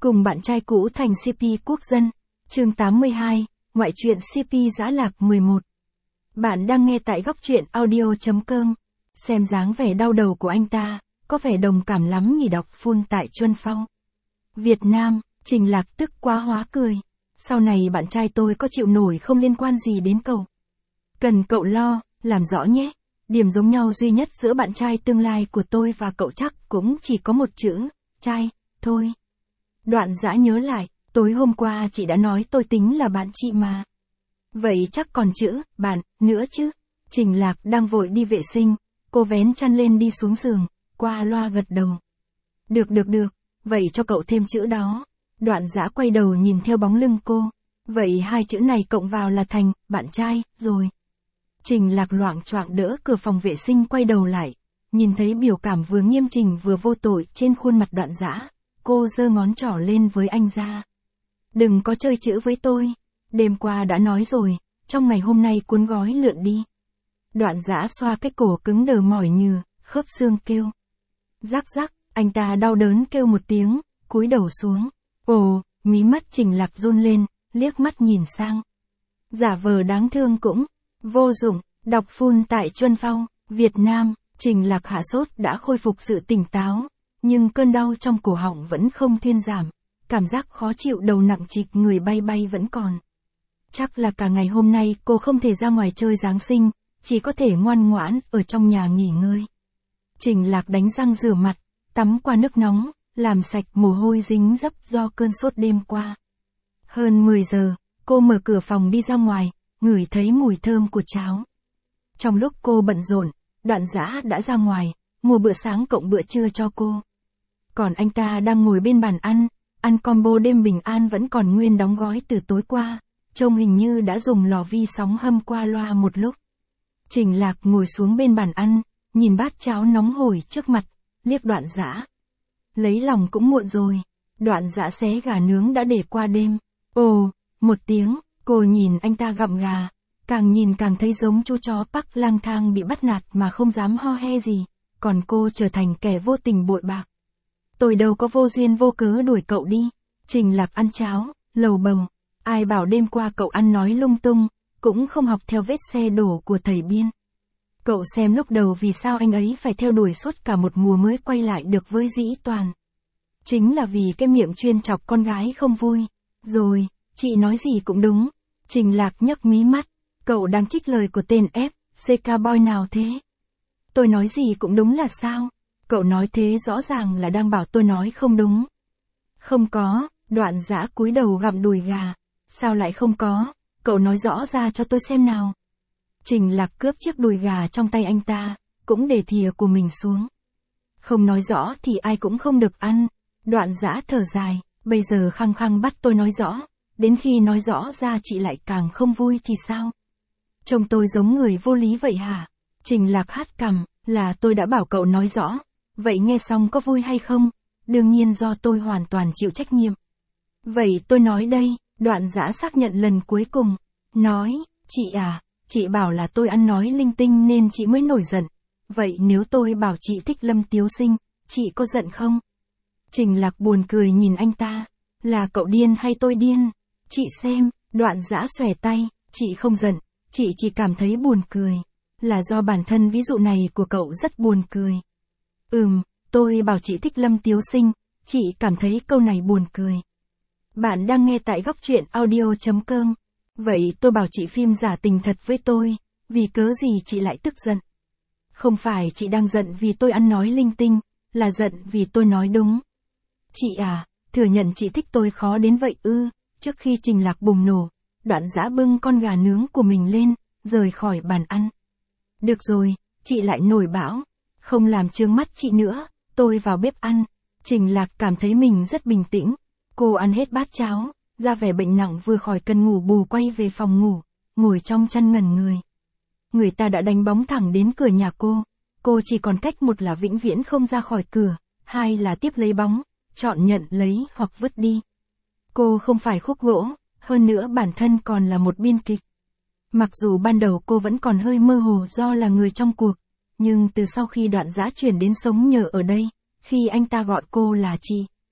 cùng bạn trai cũ thành CP quốc dân. Chương 82, ngoại truyện CP Giã Lạc 11. Bạn đang nghe tại góc truyện audio.com. Xem dáng vẻ đau đầu của anh ta, có vẻ đồng cảm lắm nhỉ. Đọc full tại Chuân Phong. Việt Nam, Trình Lạc tức quá hóa cười. Sau này bạn trai tôi có chịu nổi không liên quan gì đến cậu. Cần cậu lo, làm rõ nhé. Điểm giống nhau duy nhất giữa bạn trai tương lai của tôi và cậu chắc cũng chỉ có một chữ, trai, thôi. Đoạn Dã nhớ lại, tối hôm qua chị đã nói tôi tính là bạn chị mà. Vậy chắc còn chữ, bạn, nữa chứ. Trình Lạc đang vội đi vệ sinh, cô vén chăn lên đi xuống giường, qua loa gật đầu. Được, vậy cho cậu thêm chữ đó. Đoạn Dã quay đầu nhìn theo bóng lưng cô. Vậy hai chữ này cộng vào là thành, bạn trai, rồi. Trình Lạc loạng choạng đỡ cửa phòng vệ sinh quay đầu lại, nhìn thấy biểu cảm vừa nghiêm chỉnh vừa vô tội trên khuôn mặt Đoạn Dã, cô giơ ngón trỏ lên với anh ra. Đừng có chơi chữ với tôi, đêm qua đã nói rồi, trong ngày hôm nay cuốn gói lượn đi. Đoạn Dã xoa cái cổ cứng đờ mỏi nhừ, khớp xương kêu. Rắc rắc, anh ta đau đớn kêu một tiếng, cúi đầu xuống. Ồ, mí mắt Trình Lạc run lên, liếc mắt nhìn sang. Giả vờ đáng thương cũng vô dụng. Đọc full tại Chuân Phong, Việt Nam. Trình Lạc hạ sốt đã khôi phục sự tỉnh táo, nhưng cơn đau trong cổ họng vẫn không thuyên giảm, cảm giác khó chịu đầu nặng trịch người bay bay vẫn còn. Chắc là cả ngày hôm nay cô không thể ra ngoài chơi Giáng sinh, chỉ có thể ngoan ngoãn ở trong nhà nghỉ ngơi. Trình Lạc đánh răng rửa mặt, tắm qua nước nóng, làm sạch mồ hôi dính dấp do cơn sốt đêm qua. Hơn 10 giờ, cô mở cửa phòng đi ra ngoài, ngửi thấy mùi thơm của cháo. Trong lúc cô bận rộn, Đoạn Dã đã ra ngoài, mua bữa sáng cộng bữa trưa cho cô. Còn anh ta đang ngồi bên bàn ăn combo đêm bình an vẫn còn nguyên đóng gói từ tối qua, trông hình như đã dùng lò vi sóng hâm qua loa một lúc. Trình Lạc ngồi xuống bên bàn ăn, nhìn bát cháo nóng hổi trước mặt, liếc Đoạn Dã. Lấy lòng cũng muộn rồi, Đoạn Dã xé gà nướng đã để qua đêm. Ồ, một tiếng, cô nhìn anh ta gặm gà, càng nhìn càng thấy giống chú chó Park lang thang bị bắt nạt mà không dám ho he gì, còn cô trở thành kẻ vô tình bội bạc. Tôi đâu có vô duyên vô cớ đuổi cậu đi. Trình Lạc ăn cháo, lầu bầu. Ai bảo đêm qua cậu ăn nói lung tung, cũng không học theo vết xe đổ của thầy Biên. Cậu xem lúc đầu vì sao anh ấy phải theo đuổi suốt cả một mùa mới quay lại được với Dĩ Toàn. Chính là vì cái miệng chuyên chọc con gái không vui. Rồi, chị nói gì cũng đúng. Trình Lạc nhấc mí mắt. Cậu đang trích lời của tên FCK Boy nào thế? Tôi nói gì cũng đúng là sao? Cậu nói thế rõ ràng là đang bảo tôi nói không đúng. Không có, Đoạn Dã cúi đầu gặm đùi gà. Sao lại không có? Cậu nói rõ ra cho tôi xem nào. Trình Lạc cướp chiếc đùi gà trong tay anh ta, cũng để thìa của mình xuống. Không nói rõ thì ai cũng không được ăn. Đoạn Dã thở dài, bây giờ khăng khăng bắt tôi nói rõ. Đến khi nói rõ ra chị lại càng không vui thì sao? Trông tôi giống người vô lý vậy hả? Trình Lạc hất cằm, là tôi đã bảo cậu nói rõ. Vậy nghe xong có vui hay không? Đương nhiên do tôi hoàn toàn chịu trách nhiệm. Vậy tôi nói đây, Đoạn Dã xác nhận lần cuối cùng. Nói, chị à, chị bảo là tôi ăn nói linh tinh nên chị mới nổi giận. Vậy nếu tôi bảo chị thích Lâm Tiếu Sinh, chị có giận không? Trình Lạc buồn cười nhìn anh ta. Là cậu điên hay tôi điên? Chị xem, Đoạn Dã xòe tay, chị không giận, chị chỉ cảm thấy buồn cười. Là do bản thân ví dụ này của cậu rất buồn cười. Tôi bảo chị thích Lâm Tiếu Sinh, chị cảm thấy câu này buồn cười. Bạn đang nghe tại góc truyện audio.com. Vậy tôi bảo chị phim giả tình thật với tôi, vì cớ gì chị lại tức giận? Không phải chị đang giận vì tôi ăn nói linh tinh, là giận vì tôi nói đúng. Chị à, thừa nhận chị thích tôi khó đến vậy ư? Trước khi Trình Lạc bùng nổ, Đoạn Dã bưng con gà nướng của mình lên, rời khỏi bàn ăn. Được rồi, chị lại nổi bão, không làm trướng mắt chị nữa, tôi vào bếp ăn. Trình Lạc cảm thấy mình rất bình tĩnh, cô ăn hết bát cháo, ra vẻ bệnh nặng vừa khỏi cần ngủ bù quay về phòng ngủ, ngồi trong chăn ngẩn người. Người ta đã đánh bóng thẳng đến cửa nhà cô chỉ còn cách một là vĩnh viễn không ra khỏi cửa, hai là tiếp lấy bóng, chọn nhận lấy hoặc vứt đi. Cô không phải khúc gỗ, hơn nữa bản thân còn là một biên kịch. Mặc dù ban đầu cô vẫn còn hơi mơ hồ do là người trong cuộc, nhưng từ sau khi Đoạn Dã chuyển đến sống nhờ ở đây, khi anh ta gọi cô là chị,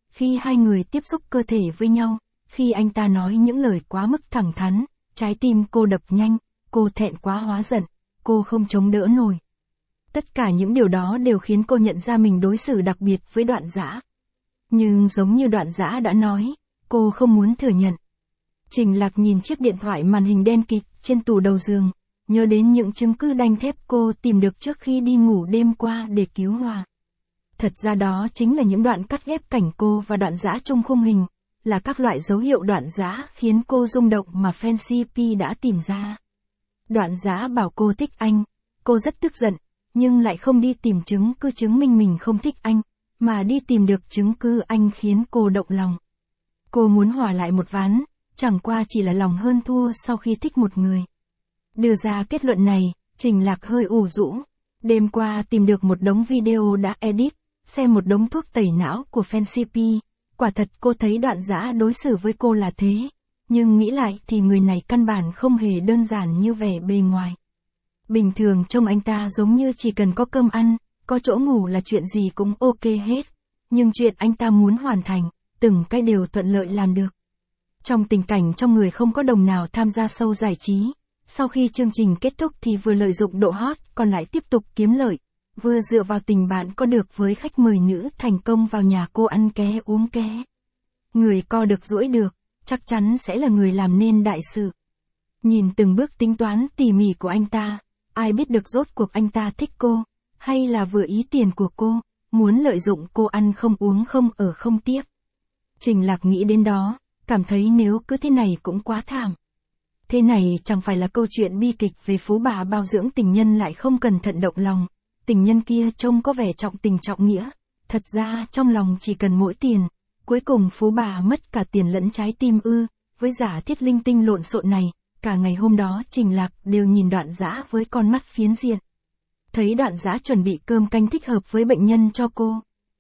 khi hai người tiếp xúc cơ thể với nhau, khi anh ta nói những lời quá mức thẳng thắn, trái tim cô đập nhanh, cô thẹn quá hóa giận, cô không chống đỡ nổi. Tất cả những điều đó đều khiến cô nhận ra mình đối xử đặc biệt với Đoạn Dã. Nhưng giống như Đoạn Dã đã nói, cô không muốn thừa nhận. Trình Lạc nhìn chiếc điện thoại màn hình đen kịt trên tủ đầu giường, nhớ đến những chứng cứ đanh thép cô tìm được trước khi đi ngủ đêm qua để cứu Hòa. Thật ra đó chính là những đoạn cắt ghép cảnh cô và Đoạn Dã trong khung hình, là các loại dấu hiệu Đoạn Dã khiến cô rung động mà fan CP đã tìm ra. Đoạn Dã bảo cô thích anh, cô rất tức giận, nhưng lại không đi tìm chứng cứ chứng minh mình không thích anh, mà đi tìm được chứng cứ anh khiến cô động lòng. Cô muốn hòa lại một ván, chẳng qua chỉ là lòng hơn thua sau khi thích một người. Đưa ra kết luận này, Trình Lạc hơi ủ rũ. Đêm qua tìm được một đống video đã edit, xem một đống thuốc tẩy não của fan CP. Quả thật cô thấy Đoạn Dã đối xử với cô là thế, nhưng nghĩ lại thì người này căn bản không hề đơn giản như vẻ bề ngoài. Bình thường trông anh ta giống như chỉ cần có cơm ăn, có chỗ ngủ là chuyện gì cũng ok hết. Nhưng chuyện anh ta muốn hoàn thành, từng cái đều thuận lợi làm được. Trong tình cảnh trong người không có đồng nào tham gia show giải trí, sau khi chương trình kết thúc thì vừa lợi dụng độ hot, còn lại tiếp tục kiếm lợi, vừa dựa vào tình bạn có được với khách mời nữ thành công vào nhà cô ăn ké uống ké. Người co được duỗi được, chắc chắn sẽ là người làm nên đại sự. Nhìn từng bước tính toán tỉ mỉ của anh ta, ai biết được rốt cuộc anh ta thích cô, hay là vừa ý tiền của cô, muốn lợi dụng cô ăn không uống không ở không tiếp. Trình Lạc nghĩ đến đó, cảm thấy nếu cứ thế này cũng quá thảm. Thế này chẳng phải là câu chuyện bi kịch về phú bà bao dưỡng tình nhân lại không cẩn thận động lòng. Tình nhân kia trông có vẻ trọng tình trọng nghĩa, thật ra trong lòng chỉ cần mỗi tiền. Cuối cùng phú bà mất cả tiền lẫn trái tim ư. Với giả thiết linh tinh lộn xộn này, cả ngày hôm đó Trình Lạc đều nhìn Đoạn Dã với con mắt phiến diện. Thấy Đoạn Dã chuẩn bị cơm canh thích hợp với bệnh nhân cho cô.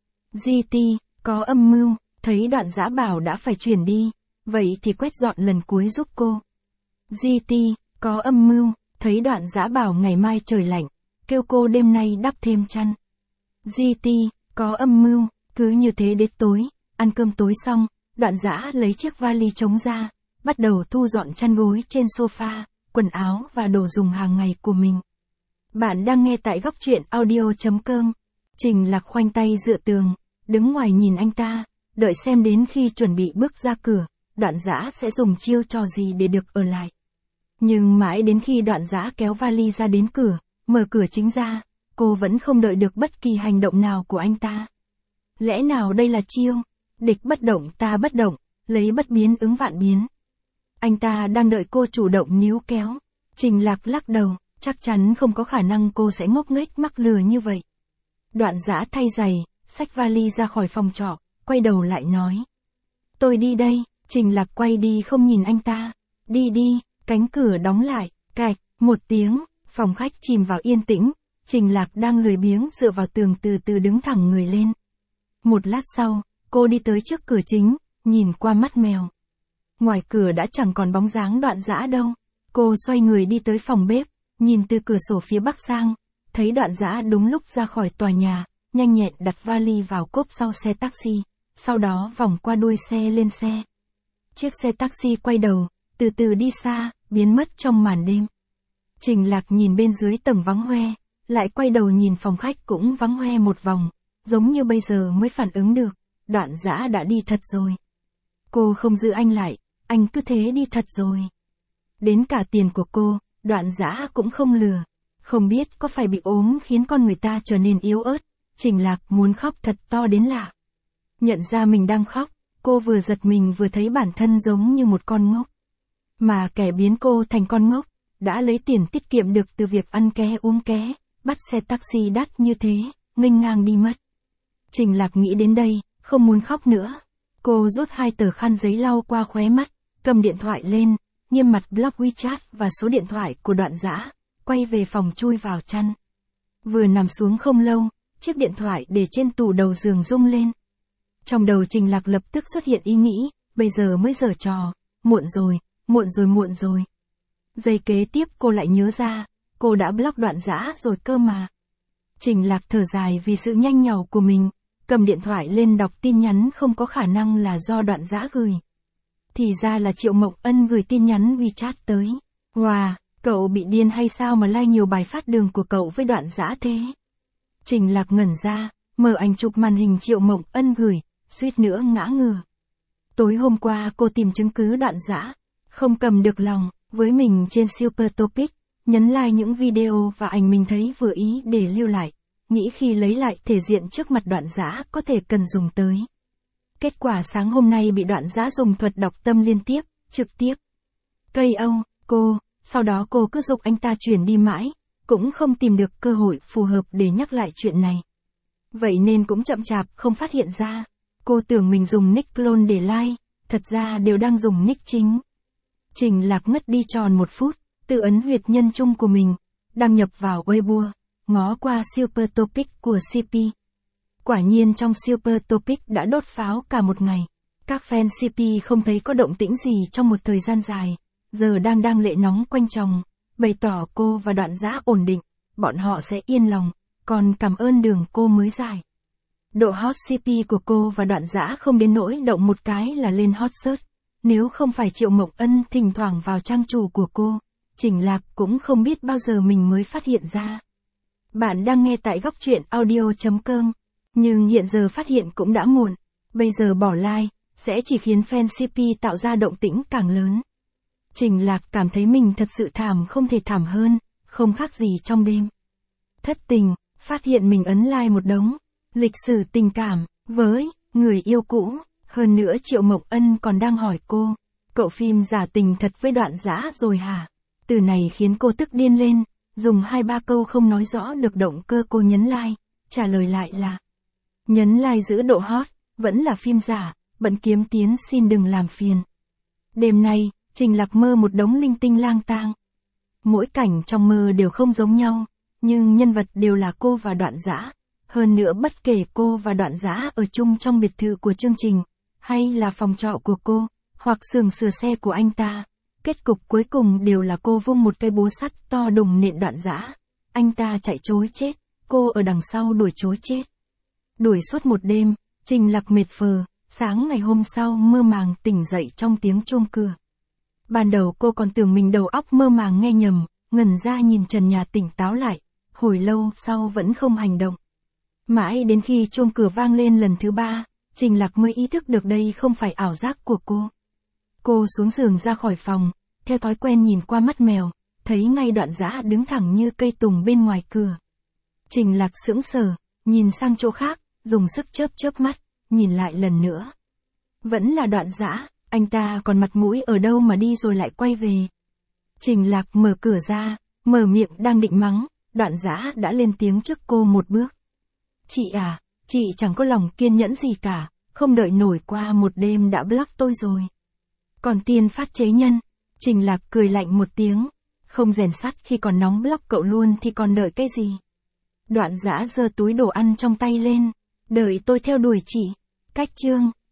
GT, có âm mưu, thấy Đoạn Dã bảo đã phải chuyển đi, vậy thì quét dọn lần cuối giúp cô. GT, có âm mưu, thấy Đoạn Dã bảo ngày mai trời lạnh, kêu cô đêm nay đắp thêm chăn. GT, có âm mưu, cứ như thế đến tối, ăn cơm tối xong, Đoạn Dã lấy chiếc vali trống ra, bắt đầu thu dọn chăn gối trên sofa, quần áo và đồ dùng hàng ngày của mình. Bạn đang nghe tại góc truyện audio.com. Trình Lạc khoanh tay dựa tường, đứng ngoài nhìn anh ta, đợi xem đến khi chuẩn bị bước ra cửa, Đoạn Dã sẽ dùng chiêu trò gì để được ở lại. Nhưng mãi đến khi Đoạn Dã kéo vali ra đến cửa, mở cửa chính ra, cô vẫn không đợi được bất kỳ hành động nào của anh ta. Lẽ nào đây là chiêu, địch bất động ta bất động, lấy bất biến ứng vạn biến. Anh ta đang đợi cô chủ động níu kéo. Trình Lạc lắc đầu, chắc chắn không có khả năng cô sẽ ngốc nghếch mắc lừa như vậy. Đoạn Dã thay giày, xách vali ra khỏi phòng trọ, quay đầu lại nói. Tôi đi đây. Trình Lạc quay đi không nhìn anh ta. Đi đi, cánh cửa đóng lại, cạch, một tiếng, phòng khách chìm vào yên tĩnh. Trình Lạc đang lười biếng dựa vào tường từ từ đứng thẳng người lên. Một lát sau, cô đi tới trước cửa chính, nhìn qua mắt mèo. Ngoài cửa đã chẳng còn bóng dáng Đoạn Dã đâu. Cô xoay người đi tới phòng bếp, nhìn từ cửa sổ phía bắc sang, thấy Đoạn Dã đúng lúc ra khỏi tòa nhà, nhanh nhẹn đặt vali vào cốp sau xe taxi, sau đó vòng qua đuôi xe lên xe. Chiếc xe taxi quay đầu, từ từ đi xa, biến mất trong màn đêm. Trình Lạc nhìn bên dưới tầng vắng hoe, lại quay đầu nhìn phòng khách cũng vắng hoe một vòng, giống như bây giờ mới phản ứng được, Đoạn Dã đã đi thật rồi. Cô không giữ anh lại, anh cứ thế đi thật rồi. Đến cả tiền của cô, Đoạn Dã cũng không lừa. Không biết có phải bị ốm khiến con người ta trở nên yếu ớt, Trình Lạc muốn khóc thật to đến lạ. Nhận ra mình đang khóc, cô vừa giật mình vừa thấy bản thân giống như một con ngốc. Mà kẻ biến cô thành con ngốc, đã lấy tiền tiết kiệm được từ việc ăn ké uống ké, bắt xe taxi đắt như thế, nghênh ngang đi mất. Trình Lạc nghĩ đến đây, không muốn khóc nữa. Cô rút 2 tờ khăn giấy lau qua khóe mắt, cầm điện thoại lên, nghiêm mặt block WeChat và số điện thoại của Đoạn Dã, quay về phòng chui vào chăn. Vừa nằm xuống không lâu, chiếc điện thoại để trên tủ đầu giường rung lên. Trong đầu Trình Lạc lập tức xuất hiện ý nghĩ, bây giờ mới giở trò, muộn rồi, muộn rồi muộn rồi. Giây kế tiếp cô lại nhớ ra, cô đã block Đoạn Dã rồi cơ mà. Trình Lạc thở dài vì sự nhanh nhảu của mình, cầm điện thoại lên đọc tin nhắn không có khả năng là do Đoạn Dã gửi. Thì ra là Triệu Mộng Ân gửi tin nhắn WeChat tới. Wow, cậu bị điên hay sao mà like nhiều bài phát đường của cậu với Đoạn Dã thế? Trình Lạc ngẩn ra, mở ảnh chụp màn hình Triệu Mộng Ân gửi, suýt nữa ngã ngửa. Tối hôm qua cô tìm chứng cứ Đoạn Dã, không cầm được lòng, với mình trên Super Topic, nhấn like những video và ảnh mình thấy vừa ý để lưu lại, nghĩ khi lấy lại thể diện trước mặt Đoạn Dã có thể cần dùng tới. Kết quả sáng hôm nay bị Đoạn Dã dùng thuật đọc tâm liên tiếp, trực tiếp. Cô, sau đó cô cứ giục anh ta chuyển đi mãi, cũng không tìm được cơ hội phù hợp để nhắc lại chuyện này. Vậy nên cũng chậm chạp không phát hiện ra. Cô tưởng mình dùng nick clone để like, thật ra đều đang dùng nick chính. Trình Lạc ngất đi tròn 1 phút, tự ấn huyệt nhân trung của mình, đăng nhập vào Weibo, ngó qua Super Topic của CP. Quả nhiên trong Super Topic đã đốt pháo cả một ngày. Các fan CP không thấy có động tĩnh gì trong một thời gian dài, giờ đang lệ nóng quanh chồng, bày tỏ cô và Đoạn Dã ổn định, bọn họ sẽ yên lòng, còn cảm ơn đường cô mới dài. Độ hot CP của cô và Đoạn Dã không đến nỗi động một cái là lên hot search. Nếu không phải Triệu Mộng Ân thỉnh thoảng vào trang chủ của cô, Trình Lạc cũng không biết bao giờ mình mới phát hiện ra. Bạn đang nghe tại góc truyện audio.com, nhưng hiện giờ phát hiện cũng đã muộn. Bây giờ bỏ like, sẽ chỉ khiến fan CP tạo ra động tĩnh càng lớn. Trình Lạc cảm thấy mình thật sự thảm không thể thảm hơn, không khác gì trong đêm. Thất tình, phát hiện mình ấn like một đống. Lịch sử tình cảm, với người yêu cũ. Hơn nữa Triệu Mộng Ân còn đang hỏi cô, cậu phim giả tình thật với Đoạn Dã rồi hả? Từ này khiến cô tức điên lên, dùng 2-3 câu không nói rõ được động cơ cô nhấn like, trả lời lại là nhấn like giữ độ hot, vẫn là phim giả, bận kiếm tiến xin đừng làm phiền. Đêm nay, Trình Lạc mơ một đống linh tinh lang tang. Mỗi cảnh trong mơ đều không giống nhau, nhưng nhân vật đều là cô và Đoạn Dã. Hơn nữa bất kể cô và Đoạn Dã ở chung trong biệt thự của chương trình, hay là phòng trọ của cô, hoặc xưởng sửa xe của anh ta, kết cục cuối cùng đều là cô vung một cây búa sắt to đùng nện Đoạn Dã. Anh ta chạy trối chết, cô ở đằng sau đuổi trối chết. Đuổi suốt một đêm, Trình Lạc mệt phờ, sáng ngày hôm sau mơ màng tỉnh dậy trong tiếng chuông cửa. Ban đầu cô còn tưởng mình đầu óc mơ màng nghe nhầm, ngẩn ra nhìn trần nhà tỉnh táo lại, hồi lâu sau vẫn không hành động. Mãi đến khi chuông cửa vang lên lần thứ 3, Trình Lạc mới ý thức được đây không phải ảo giác của cô. Cô xuống giường ra khỏi phòng, theo thói quen nhìn qua mắt mèo, thấy ngay Đoạn Dã đứng thẳng như cây tùng bên ngoài cửa. Trình Lạc sững sờ, nhìn sang chỗ khác, dùng sức chớp mắt, nhìn lại lần nữa. Vẫn là Đoạn Dã, anh ta còn mặt mũi ở đâu mà đi rồi lại quay về. Trình Lạc mở cửa ra, mở miệng đang định mắng, Đoạn Dã đã lên tiếng trước cô một bước. Chị à, chị chẳng có lòng kiên nhẫn gì cả, không đợi nổi qua một đêm đã block tôi rồi. Còn tiên phát chế nhân, Trình Lạc cười lạnh một tiếng, không rèn sắt khi còn nóng block cậu luôn thì còn đợi cái gì. Đoạn Dã giơ túi đồ ăn trong tay lên, đợi tôi theo đuổi chị. Cách chương